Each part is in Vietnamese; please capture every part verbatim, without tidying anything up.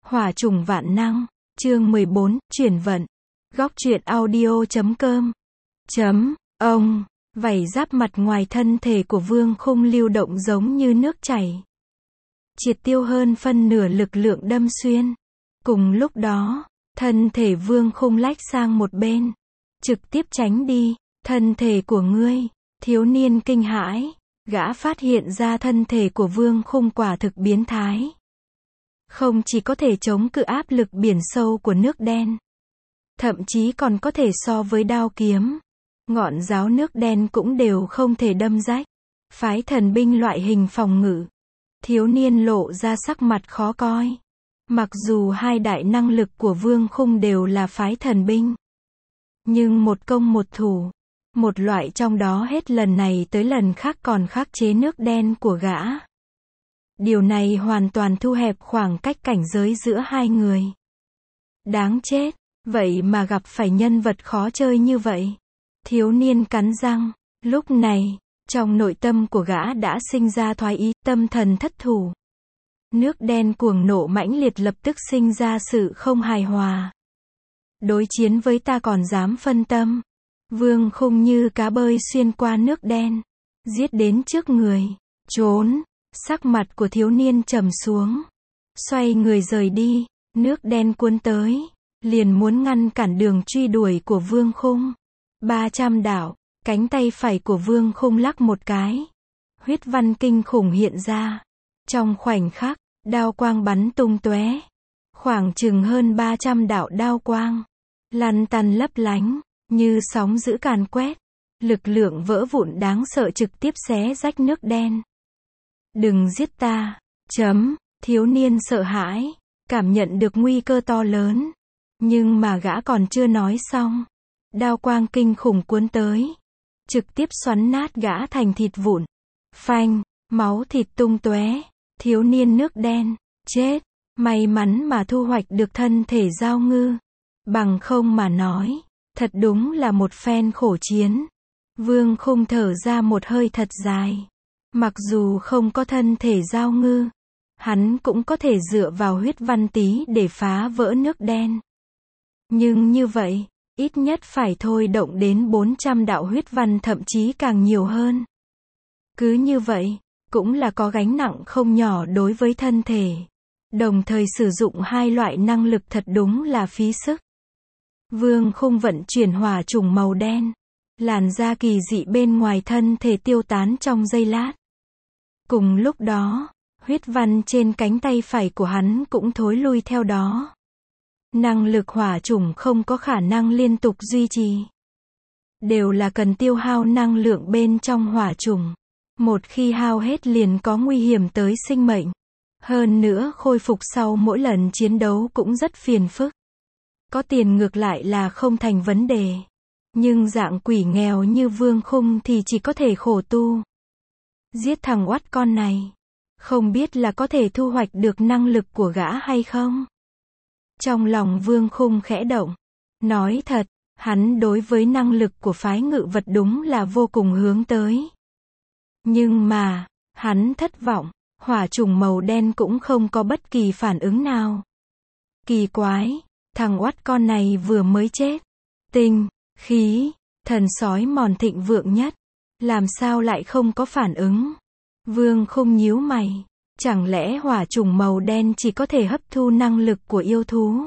Hỏa trùng vạn năng, chương mười bốn, chuyển vận. Góc truyện audio chấm com. Chấm, ông, vảy giáp mặt ngoài thân thể của Vương Khung lưu động giống như nước chảy. Triệt tiêu hơn phân nửa lực lượng đâm xuyên. Cùng lúc đó, thân thể Vương Khung lách sang một bên. Trực tiếp tránh đi, thân thể của ngươi, thiếu niên kinh hãi. Gã phát hiện ra thân thể của Vương Khung quả thực biến thái. Không chỉ có thể chống cự áp lực biển sâu của nước đen, thậm chí còn có thể so với đao kiếm, ngọn giáo nước đen cũng đều không thể đâm rách. Phái thần binh loại hình phòng ngự. Thiếu niên lộ ra sắc mặt khó coi. Mặc dù hai đại năng lực của Vương Khung đều là phái thần binh, nhưng một công một thủ, một loại trong đó hết lần này tới lần khác còn khắc chế nước đen của gã. Điều này hoàn toàn thu hẹp khoảng cách cảnh giới giữa hai người. Đáng chết, vậy mà gặp phải nhân vật khó chơi như vậy. Thiếu niên cắn răng, lúc này, trong nội tâm của gã đã sinh ra thoái ý, tâm thần thất thủ. Nước đen cuồng nộ mãnh liệt lập tức sinh ra sự không hài hòa. Đối chiến với ta còn dám phân tâm. Vương Khung như cá bơi xuyên qua nước đen, giết đến trước người, trốn. Sắc mặt của thiếu niên trầm xuống, xoay người rời đi. Nước đen cuốn tới, liền muốn ngăn cản đường truy đuổi của Vương Khung. ba trăm đạo, cánh tay phải của Vương Khung lắc một cái. Huyết văn kinh khủng hiện ra. Trong khoảnh khắc, đao quang bắn tung tóe. Khoảng chừng hơn ba trăm đạo đao quang, lăn tăn lấp lánh, như sóng dữ càn quét. Lực lượng vỡ vụn đáng sợ trực tiếp xé rách nước đen. Đừng giết ta, chấm, thiếu niên sợ hãi, cảm nhận được nguy cơ to lớn. Nhưng mà gã còn chưa nói xong. Đao quang kinh khủng cuốn tới, trực tiếp xoắn nát gã thành thịt vụn. Phanh, máu thịt tung tóe, thiếu niên nước đen, chết. May mắn mà thu hoạch được thân thể giao ngư. Bằng không mà nói, thật đúng là một phen khổ chiến. Vương Khung thở ra một hơi thật dài. Mặc dù không có thân thể giao ngư, hắn cũng có thể dựa vào huyết văn tý để phá vỡ nước đen. Nhưng như vậy, ít nhất phải thôi động đến bốn trăm đạo huyết văn, thậm chí càng nhiều hơn. Cứ như vậy, cũng là có gánh nặng không nhỏ đối với thân thể. Đồng thời sử dụng hai loại năng lực thật đúng là phí sức. Vương Khung vận chuyển hỏa trùng màu đen. Làn da kỳ dị bên ngoài thân thể tiêu tán trong giây lát. Cùng lúc đó, huyết văn trên cánh tay phải của hắn cũng thối lui theo đó. Năng lực hỏa trùng không có khả năng liên tục duy trì. Đều là cần tiêu hao năng lượng bên trong hỏa trùng. Một khi hao hết liền có nguy hiểm tới sinh mệnh. Hơn nữa khôi phục sau mỗi lần chiến đấu cũng rất phiền phức. Có tiền ngược lại là không thành vấn đề. Nhưng dạng quỷ nghèo như Vương Khung thì chỉ có thể khổ tu. Giết thằng oắt con này. Không biết là có thể thu hoạch được năng lực của gã hay không? Trong lòng Vương Khung khẽ động. Nói thật, hắn đối với năng lực của phái ngự vật đúng là vô cùng hướng tới. Nhưng mà, hắn thất vọng. Hỏa trùng màu đen cũng không có bất kỳ phản ứng nào. Kỳ quái, thằng oắt con này vừa mới chết. Tinh, khí, thần sói mòn thịnh vượng nhất. Làm sao lại không có phản ứng? Vương Khung nhíu mày. Chẳng lẽ hỏa trùng màu đen chỉ có thể hấp thu năng lực của yêu thú?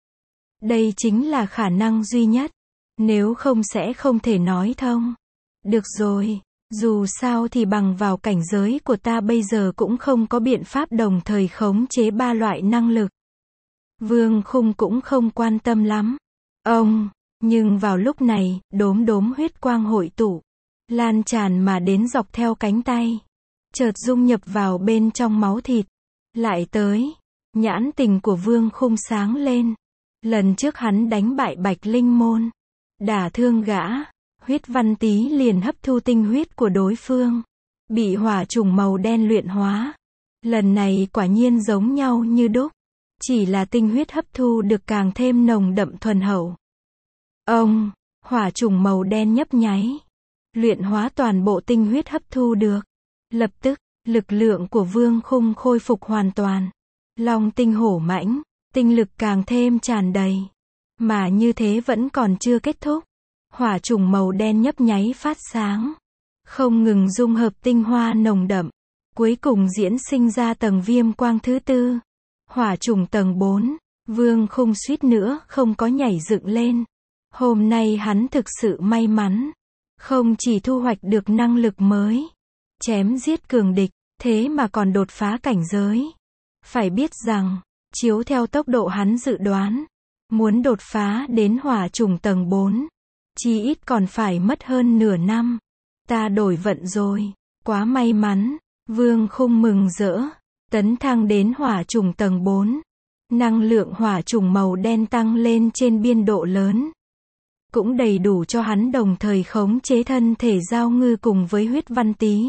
Đây chính là khả năng duy nhất. Nếu không sẽ không thể nói thông. Được rồi, dù sao thì bằng vào cảnh giới của ta bây giờ cũng không có biện pháp đồng thời khống chế ba loại năng lực. Vương Khung cũng không quan tâm lắm. Ông, nhưng vào lúc này, đốm đốm huyết quang hội tụ, lan tràn mà đến dọc theo cánh tay. Chợt dung nhập vào bên trong máu thịt. Lại tới, nhãn tình của Vương Khung sáng lên. Lần trước hắn đánh bại Bạch Linh Môn, đả thương gã, huyết văn tý liền hấp thu tinh huyết của đối phương. Bị hỏa trùng màu đen luyện hóa. Lần này quả nhiên giống nhau như đúc. Chỉ là tinh huyết hấp thu được càng thêm nồng đậm thuần hậu. Ông, hỏa trùng màu đen nhấp nháy. Luyện hóa toàn bộ tinh huyết hấp thu được. Lập tức, lực lượng của Vương Khung khôi phục hoàn toàn. Long tinh hổ mãnh, tinh lực càng thêm tràn đầy. Mà như thế vẫn còn chưa kết thúc. Hỏa trùng màu đen nhấp nháy phát sáng. Không ngừng dung hợp tinh hoa nồng đậm. Cuối cùng diễn sinh ra tầng viêm quang thứ tư. Hỏa trùng tầng bốn. Vương Khung suýt nữa không có nhảy dựng lên. Hôm nay hắn thực sự may mắn. Không chỉ thu hoạch được năng lực mới. Chém giết cường địch. Thế mà còn đột phá cảnh giới. Phải biết rằng, chiếu theo tốc độ hắn dự đoán. Muốn đột phá đến hỏa trùng tầng bốn. Chí ít còn phải mất hơn nửa năm. Ta đổi vận rồi. Quá may mắn. Vương Khung mừng rỡ. Tấn thăng đến hỏa trùng tầng bốn. Năng lượng hỏa trùng màu đen tăng lên trên biên độ lớn. Cũng đầy đủ cho hắn đồng thời khống chế thân thể giao ngư cùng với huyết văn tý.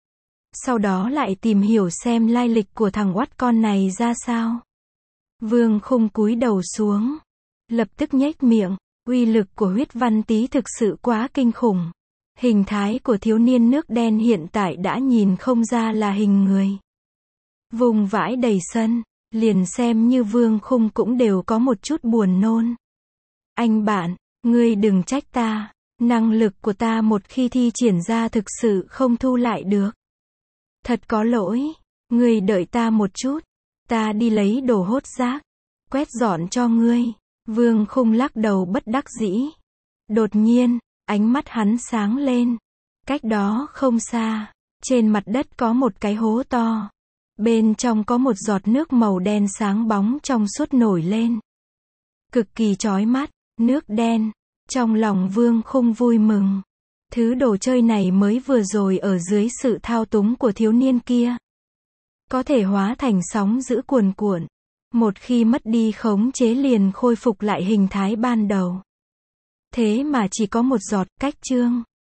Sau đó lại tìm hiểu xem lai lịch của thằng oắt con này ra sao. Vương Khung cúi đầu xuống. Lập tức nhếch miệng. Uy lực của huyết văn tý thực sự quá kinh khủng. Hình thái của thiếu niên nước đen hiện tại đã nhìn không ra là hình người. Vùng vãi đầy sân. Liền xem như Vương Khung cũng đều có một chút buồn nôn. Anh bạn, ngươi đừng trách ta. Năng lực của ta một khi thi triển ra thực sự không thu lại được. Thật có lỗi. Ngươi đợi ta một chút. Ta đi lấy đồ hốt rác. Quét dọn cho ngươi. Vương Khung lắc đầu bất đắc dĩ. Đột nhiên, ánh mắt hắn sáng lên. Cách đó không xa. Trên mặt đất có một cái hố to. Bên trong có một giọt nước màu đen sáng bóng trong suốt nổi lên. Cực kỳ chói mắt, nước đen. Trong lòng Vương Khung vui mừng. Thứ đồ chơi này mới vừa rồi ở dưới sự thao túng của thiếu niên kia. Có thể hóa thành sóng dữ cuồn cuộn. Một khi mất đi khống chế liền khôi phục lại hình thái ban đầu. Thế mà chỉ có một giọt, cách chương.